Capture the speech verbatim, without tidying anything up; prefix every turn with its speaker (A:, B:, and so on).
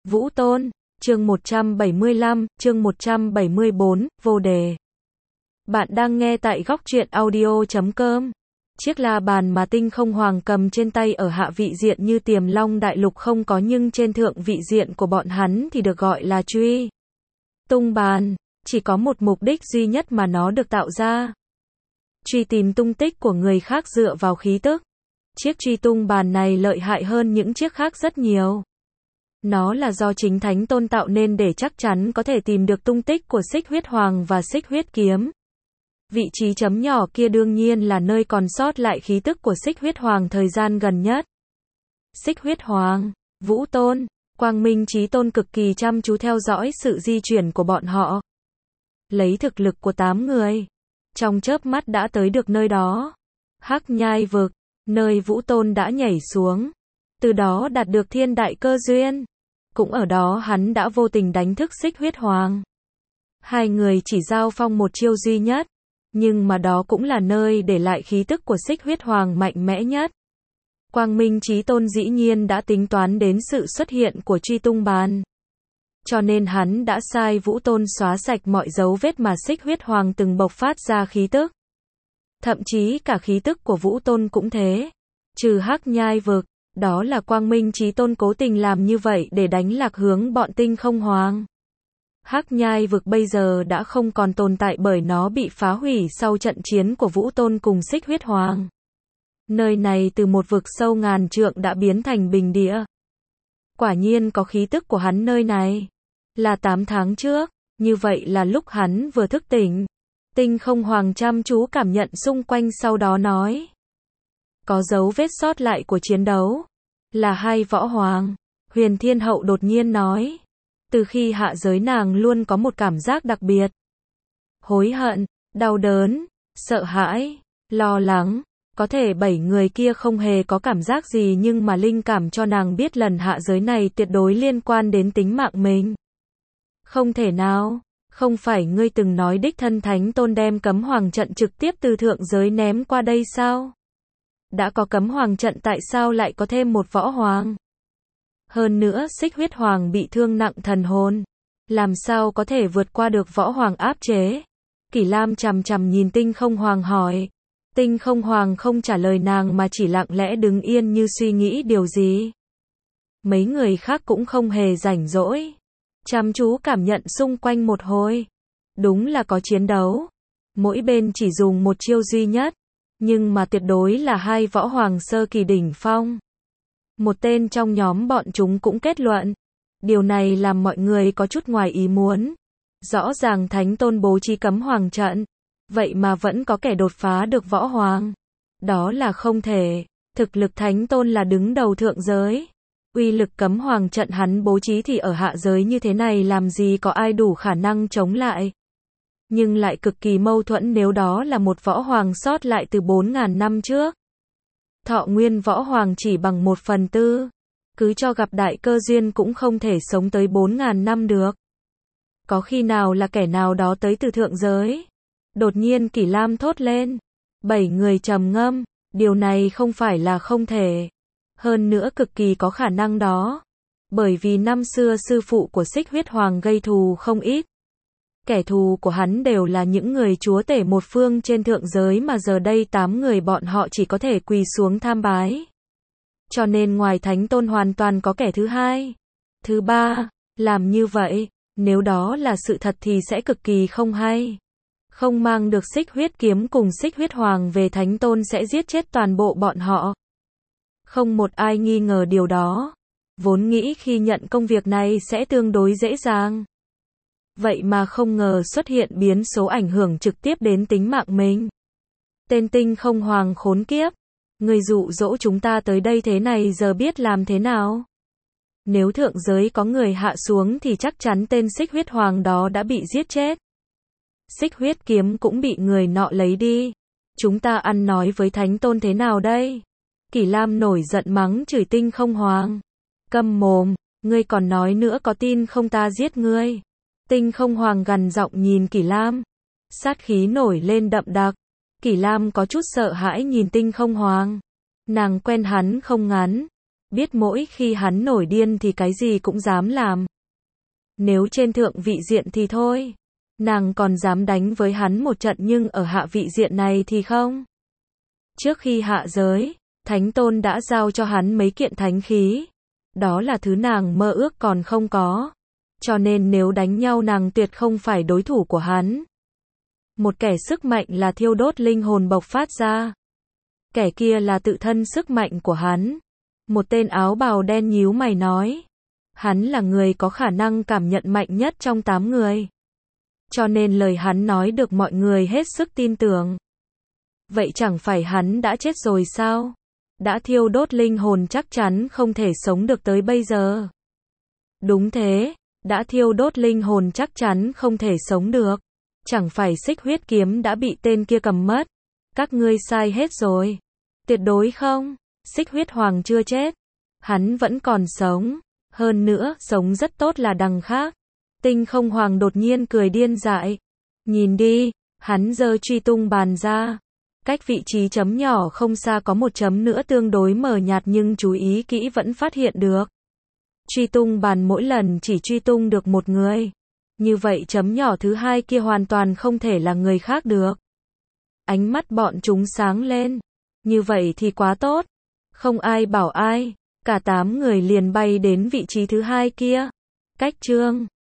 A: Vũ Tôn, chương một trăm bảy mươi lăm, chương một trăm bảy mươi bốn, vô đề. Bạn đang nghe tại góc truyện audio chấm com. Chiếc la bàn mà Tinh Không Hoàng cầm trên tay ở hạ vị diện như Tiềm Long Đại Lục không có, nhưng trên thượng vị diện của bọn hắn thì được gọi là truy tung bàn, chỉ có một mục đích duy nhất mà nó được tạo ra. Truy tìm tung tích của người khác dựa vào khí tức. Chiếc truy tung bàn này lợi hại hơn những chiếc khác rất nhiều. Nó là do chính Thánh Tôn tạo nên để chắc chắn có thể tìm được tung tích của Xích Huyết Hoàng và Xích Huyết Kiếm. Vị trí chấm nhỏ kia đương nhiên là nơi còn sót lại khí tức của Xích Huyết Hoàng thời gian gần nhất. Xích Huyết Hoàng, Vũ Tôn, Quang Minh Chí Tôn cực kỳ chăm chú theo dõi sự di chuyển của bọn họ. Lấy thực lực của tám người, trong chớp mắt đã tới được nơi đó. Hắc Nhai Vực, nơi Vũ Tôn đã nhảy xuống, từ đó đạt được thiên đại cơ duyên. Cũng ở đó hắn đã vô tình đánh thức Xích Huyết Hoàng. Hai người chỉ giao phong một chiêu duy nhất, nhưng mà đó cũng là nơi để lại khí tức của Xích Huyết Hoàng mạnh mẽ nhất. Quang Minh Chí Tôn dĩ nhiên đã tính toán đến sự xuất hiện của truy tung bàn. Cho nên hắn đã sai Vũ Tôn xóa sạch mọi dấu vết mà Xích Huyết Hoàng từng bộc phát ra khí tức. Thậm chí cả khí tức của Vũ Tôn cũng thế. Trừ Hắc Nhai Vực, đó là Quang Minh Chí Tôn cố tình làm như vậy để đánh lạc hướng bọn Tinh Không Hoàng. Hắc Nhai Vực bây giờ đã không còn tồn tại bởi nó bị phá hủy sau trận chiến của Vũ Tôn cùng Xích Huyết Hoàng. Nơi này từ một vực sâu ngàn trượng đã biến thành bình địa. Quả nhiên có khí tức của hắn nơi này. Là tám tháng trước, như vậy là lúc hắn vừa thức tỉnh. Tinh Không Hoàng chăm chú cảm nhận xung quanh sau đó nói. Có dấu vết sót lại của chiến đấu. Là hai võ hoàng. Huyền Thiên Hậu đột nhiên nói. Từ khi hạ giới nàng luôn có một cảm giác đặc biệt. Hối hận, đau đớn, sợ hãi, lo lắng. Có thể bảy người kia không hề có cảm giác gì, nhưng mà linh cảm cho nàng biết lần hạ giới này tuyệt đối liên quan đến tính mạng mình. Không thể nào, không phải ngươi từng nói đích thân Thánh Tôn đem cấm hoàng trận trực tiếp từ thượng giới ném qua đây sao? Đã có cấm hoàng trận tại sao lại có thêm một võ hoàng? Hơn nữa Xích Huyết Hoàng bị thương nặng thần hồn, làm sao có thể vượt qua được võ hoàng áp chế? Kỷ Lam chằm chằm nhìn Tinh Không Hoàng hỏi. Tinh Không Hoàng không trả lời nàng mà chỉ lặng lẽ đứng yên như suy nghĩ điều gì. Mấy người khác cũng không hề rảnh rỗi, chăm chú cảm nhận xung quanh một hồi. Đúng là có chiến đấu. Mỗi bên chỉ dùng một chiêu duy nhất, nhưng mà tuyệt đối là hai võ hoàng sơ kỳ đỉnh phong. Một tên trong nhóm bọn chúng cũng kết luận. Điều này làm mọi người có chút ngoài ý muốn. Rõ ràng Thánh Tôn bố trí cấm hoàng trận, vậy mà vẫn có kẻ đột phá được võ hoàng. Đó là không thể. Thực lực Thánh Tôn là đứng đầu thượng giới. Uy lực cấm hoàng trận hắn bố trí thì ở hạ giới như thế này làm gì có ai đủ khả năng chống lại. Nhưng lại cực kỳ mâu thuẫn nếu đó là một võ hoàng sót lại từ bốn ngàn năm trước. Thọ nguyên võ hoàng chỉ bằng một phần tư. Cứ cho gặp đại cơ duyên cũng không thể sống tới bốn ngàn năm được. Có khi nào là kẻ nào đó tới từ thượng giới? Đột nhiên Kỷ Lam thốt lên. Bảy người trầm ngâm. Điều này không phải là không thể. Hơn nữa cực kỳ có khả năng đó. Bởi vì năm xưa sư phụ của Xích Huyết Hoàng gây thù không ít. Kẻ thù của hắn đều là những người chúa tể một phương trên thượng giới mà giờ đây tám người bọn họ chỉ có thể quỳ xuống tham bái. Cho nên ngoài Thánh Tôn hoàn toàn có kẻ thứ hai, thứ ba. Làm như vậy, nếu đó là sự thật thì sẽ cực kỳ không hay. Không mang được Xích Huyết Kiếm cùng Xích Huyết Hoàng về, Thánh Tôn sẽ giết chết toàn bộ bọn họ. Không một ai nghi ngờ điều đó. Vốn nghĩ khi nhận công việc này sẽ tương đối dễ dàng. Vậy mà không ngờ xuất hiện biến số ảnh hưởng trực tiếp đến tính mạng mình. Tên Tinh Không Hoàng khốn kiếp. Người dụ dỗ chúng ta tới đây thế này giờ biết làm thế nào? Nếu thượng giới có người hạ xuống thì chắc chắn tên Xích Huyết Hoàng đó đã bị giết chết. Xích Huyết Kiếm cũng bị người nọ lấy đi. Chúng ta ăn nói với Thánh Tôn thế nào đây? Kỷ Lam nổi giận mắng chửi Tinh Không Hoàng. Câm mồm, ngươi còn nói nữa có tin không ta giết ngươi? Tinh Không Hoàng gằn giọng nhìn Kỷ Lam. Sát khí nổi lên đậm đặc. Kỷ Lam có chút sợ hãi nhìn Tinh Không Hoàng. Nàng quen hắn không ngắn. biết mỗi khi hắn nổi điên thì cái gì cũng dám làm. Nếu trên thượng vị diện thì thôi, nàng còn dám đánh với hắn một trận, nhưng ở hạ vị diện này thì không. Trước khi hạ giới, Thánh Tôn đã giao cho hắn mấy kiện thánh khí. Đó là thứ nàng mơ ước còn không có. Cho nên nếu đánh nhau nàng tuyệt không phải đối thủ của hắn. Một kẻ sức mạnh là thiêu đốt linh hồn bộc phát ra. Kẻ kia là tự thân sức mạnh của hắn. Một tên áo bào đen nhíu mày nói. Hắn là người có khả năng cảm nhận mạnh nhất trong tám người. Cho nên lời hắn nói được mọi người hết sức tin tưởng. Vậy chẳng phải hắn đã chết rồi sao? Đã thiêu đốt linh hồn chắc chắn không thể sống được tới bây giờ. Đúng thế, đã thiêu đốt linh hồn chắc chắn không thể sống được. Chẳng phải xích huyết kiếm đã bị tên kia cầm mất. Các ngươi sai hết rồi. Tuyệt đối không, xích huyết hoàng chưa chết. Hắn vẫn còn sống. Hơn nữa, sống rất tốt là đằng khác. Tinh không hoàng đột nhiên cười điên dại. Nhìn đi, hắn giơ truy tung bàn ra. Cách vị trí chấm nhỏ không xa có một chấm nữa tương đối mờ nhạt nhưng chú ý kỹ vẫn phát hiện được. Truy tung bàn mỗi lần chỉ truy tung được một người. Như vậy chấm nhỏ thứ hai kia hoàn toàn không thể là người khác được. Ánh mắt bọn chúng sáng lên. Như vậy thì quá tốt. Không ai bảo ai. Cả tám người liền bay đến vị trí thứ hai kia. Cách chương